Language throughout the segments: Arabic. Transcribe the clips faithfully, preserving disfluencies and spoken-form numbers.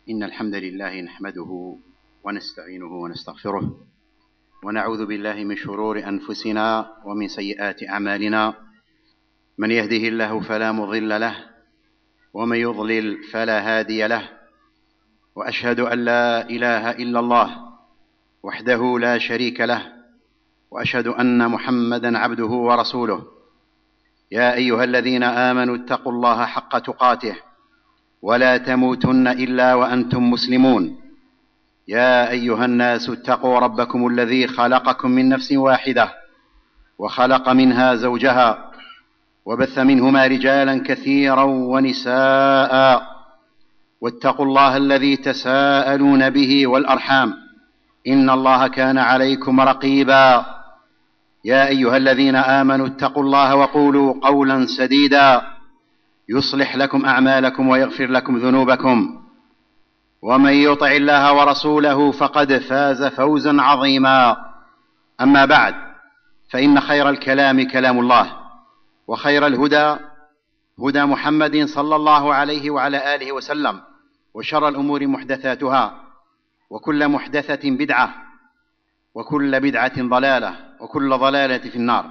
إن الحمد لله نحمده ونستعينه ونستغفره ونعوذ بالله من شرور أنفسنا ومن سيئات أعمالنا. من يهده الله فلا مضل له ومن يضلل فلا هادي له، وأشهد أن لا إله إلا الله وحده لا شريك له، وأشهد أن محمدًا عبده ورسوله. يا أيها الذين آمنوا اتقوا الله حق تقاته ولا تموتن إلا وأنتم مسلمون. يا أيها الناس اتقوا ربكم الذي خلقكم من نفس واحدة وخلق منها زوجها وبث منهما رجالا كثيرا ونساء، واتقوا الله الذي تساءلون به والأرحام إن الله كان عليكم رقيبا. يا أيها الذين آمنوا اتقوا الله وقولوا قولا سديدا يصلح لكم أعمالكم ويغفر لكم ذنوبكم، ومن يطع الله ورسوله فقد فاز فوزا عظيما. أما بعد، فإن خير الكلام كلام الله، وخير الهدى هدى محمد صلى الله عليه وعلى آله وسلم، وشر الأمور محدثاتها، وكل محدثة بدعة، وكل بدعة ضلالة، وكل ضلالة في النار.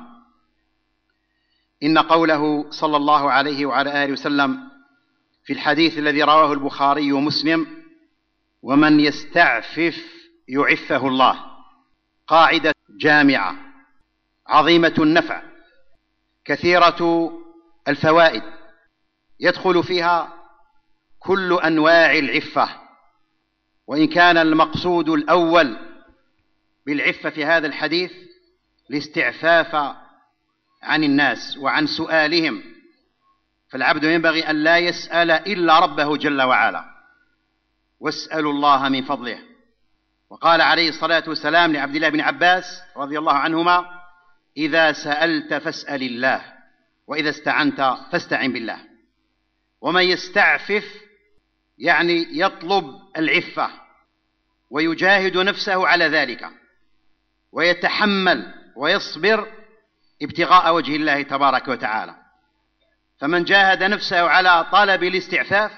إن قوله صلى الله عليه وعلى آله وسلم في الحديث الذي رواه البخاري ومسلم: ومن يستعفف يعفه الله، قاعدة جامعة عظيمة النفع كثيرة الفوائد، يدخل فيها كل أنواع العفة. وإن كان المقصود الأول بالعفة في هذا الحديث الاستعفاف عن الناس وعن سؤالهم، فالعبد ينبغي أن لا يسأل إلا ربه جل وعلا، واسألوا الله من فضله. وقال عليه الصلاة والسلام لعبد الله بن عباس رضي الله عنهما: إذا سألت فاسأل الله، وإذا استعنت فاستعن بالله. ومن يستعفف يعني يطلب العفة ويجاهد نفسه على ذلك، ويتحمل ويصبر ابتغاء وجه الله تبارك وتعالى. فمن جاهد نفسه على طلب الاستعفاف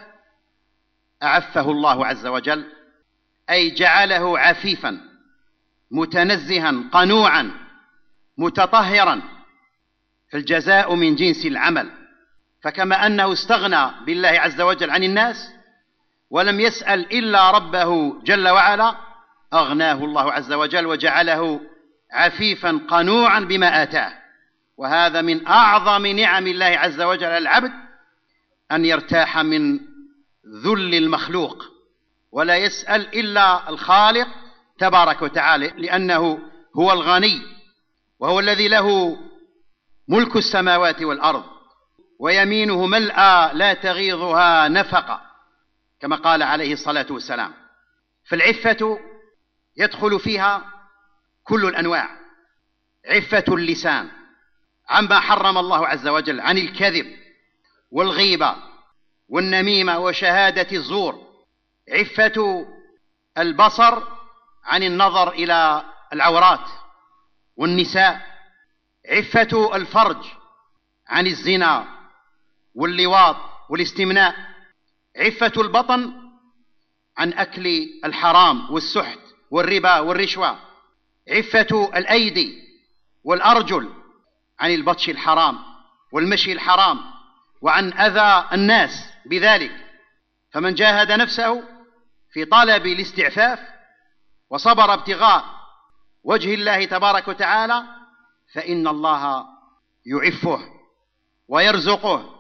أعفه الله عز وجل، أي جعله عفيفا متنزها قنوعا متطهرا، فالجزاء من جنس العمل. فكما أنه استغنى بالله عز وجل عن الناس ولم يسأل إلا ربه جل وعلا، أغناه الله عز وجل وجعله عفيفا قنوعا بما آتاه. وهذا من أعظم نعم الله عز وجل على العبد، أن يرتاح من ذل المخلوق ولا يسأل إلا الخالق تبارك وتعالى، لأنه هو الغني، وهو الذي له ملك السماوات والأرض، ويمينه ملأى لا تغيضها نفقة، كما قال عليه الصلاة والسلام. فالعفة يدخل فيها كل الأنواع: عفة اللسان عما حرم الله عز وجل، عن الكذب والغيبة والنميمة وشهادة الزور; عفة البصر عن النظر إلى العورات والنساء; عفة الفرج عن الزنا واللواط والاستمناء; عفة البطن عن أكل الحرام والسحت والربا والرشوة; عفة الأيدي والأرجل عن البطش الحرام والمشي الحرام وعن أذى الناس بذلك. فمن جاهد نفسه في طلب الاستعفاف وصبر ابتغاء وجه الله تبارك وتعالى، فإن الله يعفه ويرزقه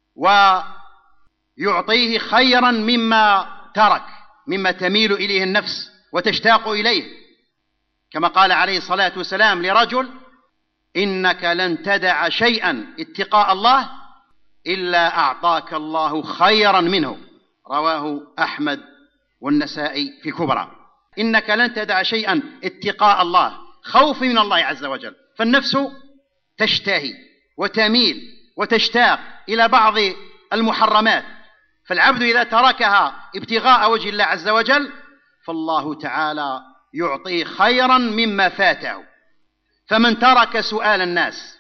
ويعطيه خيرا مما ترك، مما تميل إليه النفس وتشتاق إليه، كما قال عليه الصلاة والسلام لرجل: إنك لن تدع شيئا اتقاء الله إلا أعطاك الله خيرا منه. رواه أحمد والنسائي في الكبرى. إنك لن تدع شيئا اتقاء الله، خوف من الله عز وجل. فالنفس تشتهي وتميل وتشتاق إلى بعض المحرمات، فالعبد إذا تركها ابتغاء وجه الله عز وجل فالله تعالى يعطيه خيرا مما فاته. فمن ترك سؤال الناس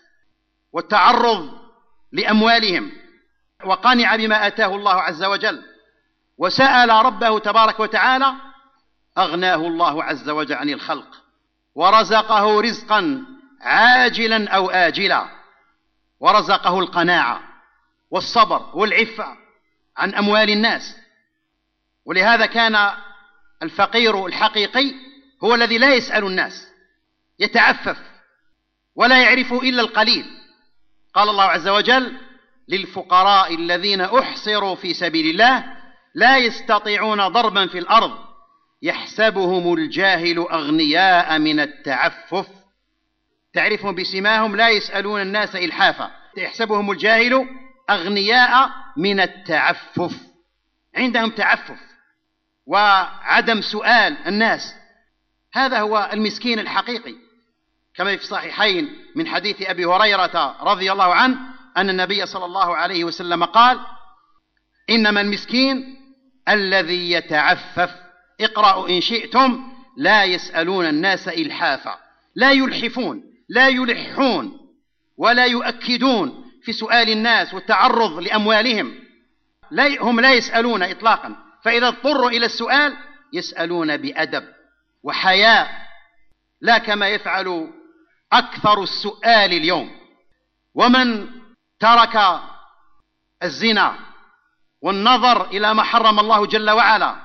والتعرض لأموالهم وقنع بما آتاه الله عز وجل وسأل ربه تبارك وتعالى أغناه الله عز وجل عن الخلق ورزقه رزقا عاجلا أو آجلا، ورزقه القناعة والصبر والعفة عن أموال الناس. ولهذا كان الفقير الحقيقي هو الذي لا يسأل الناس، يتعفف ولا يعرف إلا القليل. قال الله عز وجل: للفقراء الذين أحصروا في سبيل الله لا يستطيعون ضربا في الأرض يحسبهم الجاهل أغنياء من التعفف. تعرفهم بسماهم لا يسألون الناس إلحافا، يحسبهم الجاهل أغنياء من التعفف، عندهم تعفف وعدم سؤال الناس. هذا هو المسكين الحقيقي، كما في الصحيحين من حديث أبي هريرة رضي الله عنه أن النبي صلى الله عليه وسلم قال: إنما المسكين الذي يتعفف. اقرأوا إن شئتم: لا يسألون الناس إلحافا، لا يلحفون، لا يلحون ولا يؤكدون في سؤال الناس والتعرض لأموالهم. لا هم لا يسألون إطلاقا، فإذا اضطروا إلى السؤال يسألون بأدب وحياء، لا كما يفعل أكثر السؤال اليوم. ومن ترك الزنا والنظر إلى ما حرم الله جل وعلا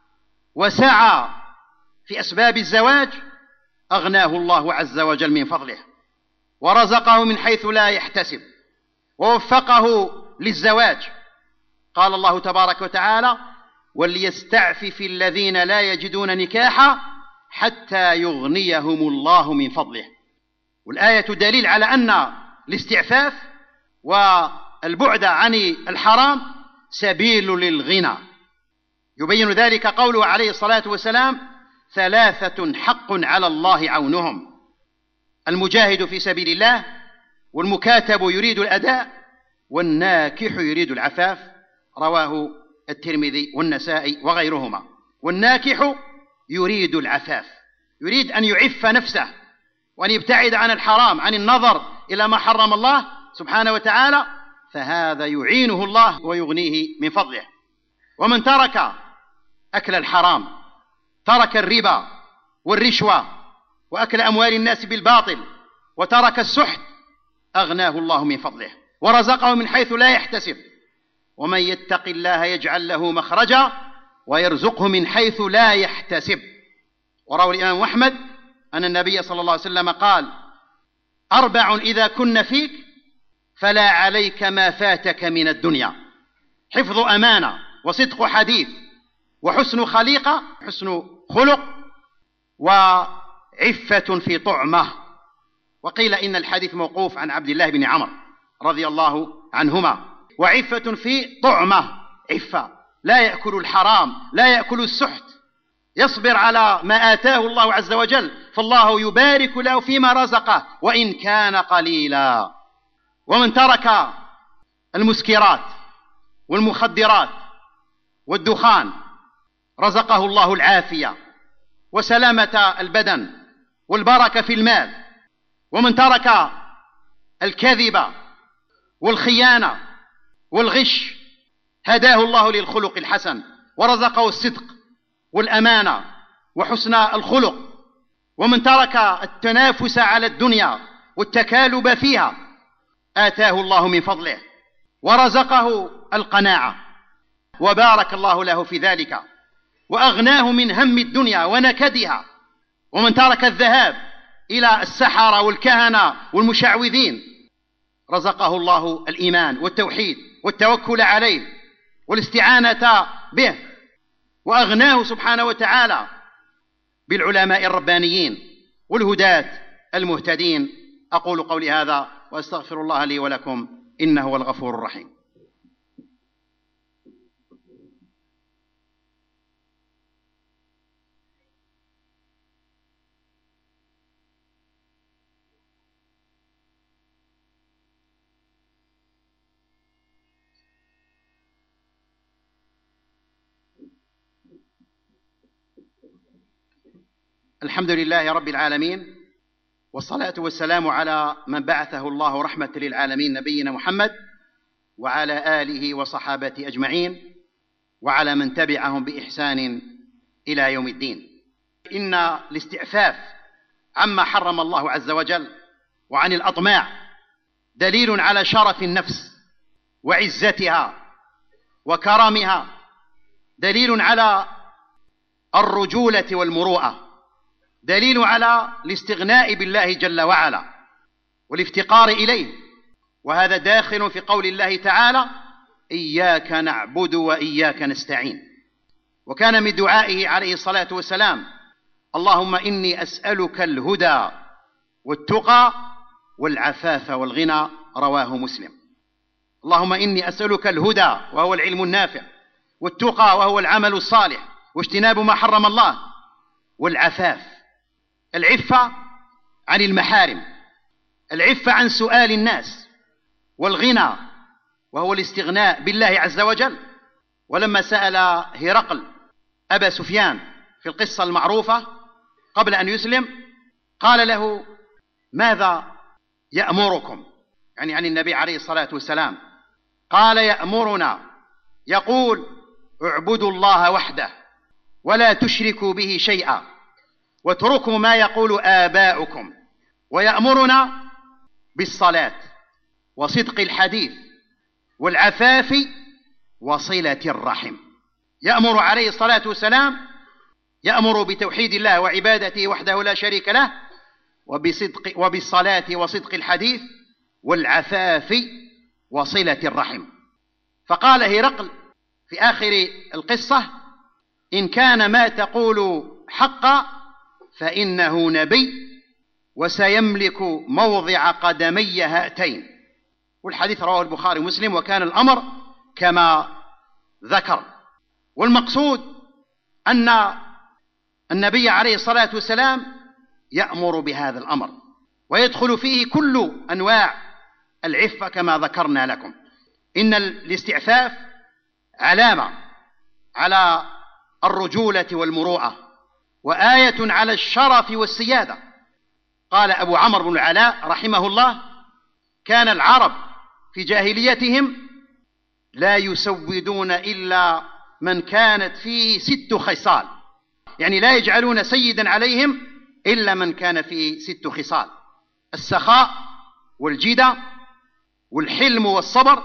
وسعى في أسباب الزواج أغناه الله عز وجل من فضله ورزقه من حيث لا يحتسب ووفقه للزواج. قال الله تبارك وتعالى: وليستعفف الذين لا يجدون نكاحا حتى يغنيهم الله من فضله. والآية دليل على أن الاستعفاف والبعد عن الحرام سبيل للغنى. يبين ذلك قوله عليه الصلاة والسلام: ثلاثة حق على الله عونهم: المجاهد في سبيل الله، والمكاتب يريد الأداء، والناكح يريد العفاف. رواه الترمذي والنسائي وغيرهما. والناكح يريد العفاف، يريد أن يعف نفسه وأن يبتعد عن الحرام، عن النظر إلى ما حرم الله سبحانه وتعالى، فهذا يعينه الله ويغنيه من فضله. ومن ترك أكل الحرام، ترك الربا والرشوة وأكل أموال الناس بالباطل، وترك السحت، أغناه الله من فضله ورزقه من حيث لا يحتسب. ومن يتق الله يجعل له مخرجا ويرزقه من حيث لا يحتسب. وروى الإمام أحمد أن النبي صلى الله عليه وسلم قال: أربع إذا كن فيك فلا عليك ما فاتك من الدنيا: حفظ أمانة، وصدق حديث، وحسن خليقة، حسن خلق، وعفة في طعمة. وقيل إن الحديث موقوف عن عبد الله بن عمرو رضي الله عنهما. وعفة في طعمة، عفة، لا يأكل الحرام، لا يأكل السحت، يصبر على ما آتاه الله عز وجل، فالله يبارك له فيما رزقه وإن كان قليلا. ومن ترك المسكرات والمخدرات والدخان رزقه الله العافية وسلامة البدن والبركة في المال. ومن ترك الكذب والخيانة والغش هداه الله للخلق الحسن ورزقه الصدق والأمانة وحسن الخلق. ومن ترك التنافس على الدنيا والتكالب فيها آتاه الله من فضله ورزقه القناعة وبارك الله له في ذلك وأغناه من هم الدنيا ونكدها. ومن ترك الذهاب إلى السحرة والكهنة والمشعوذين رزقه الله الإيمان والتوحيد والتوكل عليه والاستعانة به، وأغناه سبحانه وتعالى بالعلماء الربانيين والهداة المهتدين. أقول قولي هذا وأستغفر الله لي ولكم، إنه هو الغفور الرحيم. الحمد لله رب العالمين، والصلاة والسلام على من بعثه الله رحمة للعالمين نبينا محمد وعلى آله وصحابته أجمعين. وعلى من تبعهم بإحسان إلى يوم الدين. إن الاستعفاف عما حرم الله عز وجل وعن الأطماع دليل على شرف النفس وعزتها وكرمها، دليل على الرجولة والمروءة، دليل على الاستغناء بالله جل وعلا والافتقار إليه. وهذا داخل في قول الله تعالى: إياك نعبد وإياك نستعين. وكان من دعائه عليه الصلاة والسلام: اللهم إني أسألك الهدى والتقى والعفاف والغنى. رواه مسلم. اللهم إني أسألك الهدى وهو العلم النافع، والتقى وهو العمل الصالح واجتناب ما حرم الله، والعفاف العفة عن المحارم، العفة عن سؤال الناس، والغنى وهو الاستغناء بالله عز وجل. ولما سأل هرقل أبا سفيان في القصة المعروفة قبل أن يسلم قال له: ماذا يأمركم؟ يعني عن النبي عليه الصلاة والسلام. قال: يأمرنا، يقول: اعبدوا الله وحده ولا تشركوا به شيئا واتركوا ما يقول آباؤكم، ويأمرنا بالصلاة وصدق الحديث والعفاف وصلة الرحم. يأمر عليه الصلاة والسلام، يأمر بتوحيد الله وعبادته وحده لا شريك له، وبصدق وبالصلاة وصدق الحديث والعفاف وصلة الرحم. فقال هرقل في آخر القصة: إن كان ما تقول حقا فإنه نبي وسيملك موضع قدمي هاتين. والحديث رواه البخاري ومسلم، وكان الأمر كما ذكر. والمقصود أن النبي عليه الصلاة والسلام يأمر بهذا الأمر، ويدخل فيه كل أنواع العفة كما ذكرنا لكم. إن الاستعفاف علامة على الرجولة والمروءة، وآية على الشرف والسيادة. قال أبو عمرو بن العلاء رحمه الله: كان العرب في جاهليتهم لا يسودون إلا من كانت فيه ست خصال، يعني لا يجعلون سيدا عليهم إلا من كان فيه ست خصال: السخاء والجدة والحلم والصبر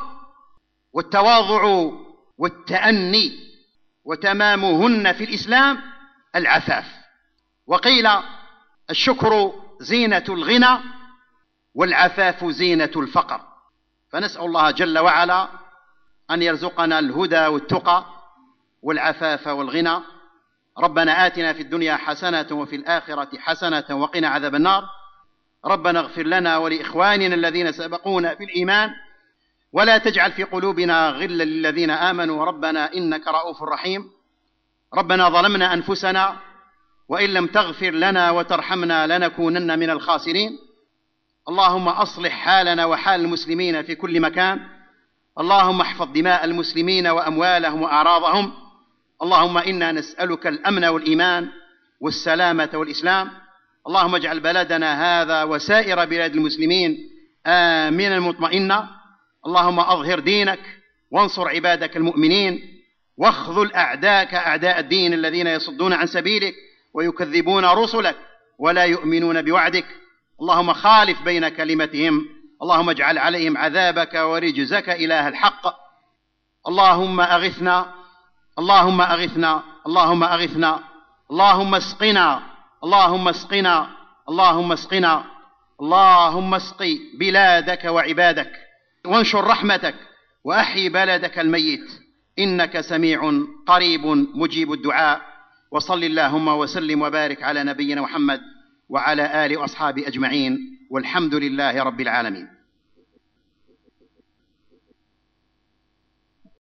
والتواضع والتأني، وتمامهن في الإسلام العفاف. وقيل: الشكر زينة الغنى والعفاف زينة الفقر. فنسأل الله جل وعلا أن يرزقنا الهدى والتقى والعفاف والغنى. ربنا آتنا في الدنيا حسنة وفي الآخرة حسنة وقنا عذاب النار. ربنا اغفر لنا ولإخواننا الذين سبقونا بالإيمان ولا تجعل في قلوبنا غلا للذين آمنوا ربنا إنك رؤوف رحيم. ربنا ظلمنا أنفسنا وإن لم تغفر لنا وترحمنا لنكونن من الخاسرين. اللهم أصلح حالنا وحال المسلمين في كل مكان. اللهم احفظ دماء المسلمين وأموالهم وأعراضهم. اللهم إنا نسألك الأمن والإيمان والسلامة والإسلام. اللهم اجعل بلدنا هذا وسائر بلاد المسلمين آمنا مطمئنا. اللهم أظهر دينك وانصر عبادك المؤمنين، واخذل أعداءك أعداء الدين الذين يصدون عن سبيلك ويكذبون رسلك ولا يؤمنون بوعدك. اللهم خالف بين كلمتهم. اللهم اجعل عليهم عذابك ورجزك إله الحق. اللهم أغثنا، اللهم أغثنا، اللهم أغثنا، اللهم اسقنا، اللهم اسقنا، اللهم اسقنا، اللهم اسقي بلادك وعبادك، وانشر رحمتك، وأحي بلدك الميت، إنك سميع قريب مجيب الدعاء. وصل اللهم وسلم وبارك على نبينا محمد وعلى آله وأصحابه أجمعين، والحمد لله رب العالمين.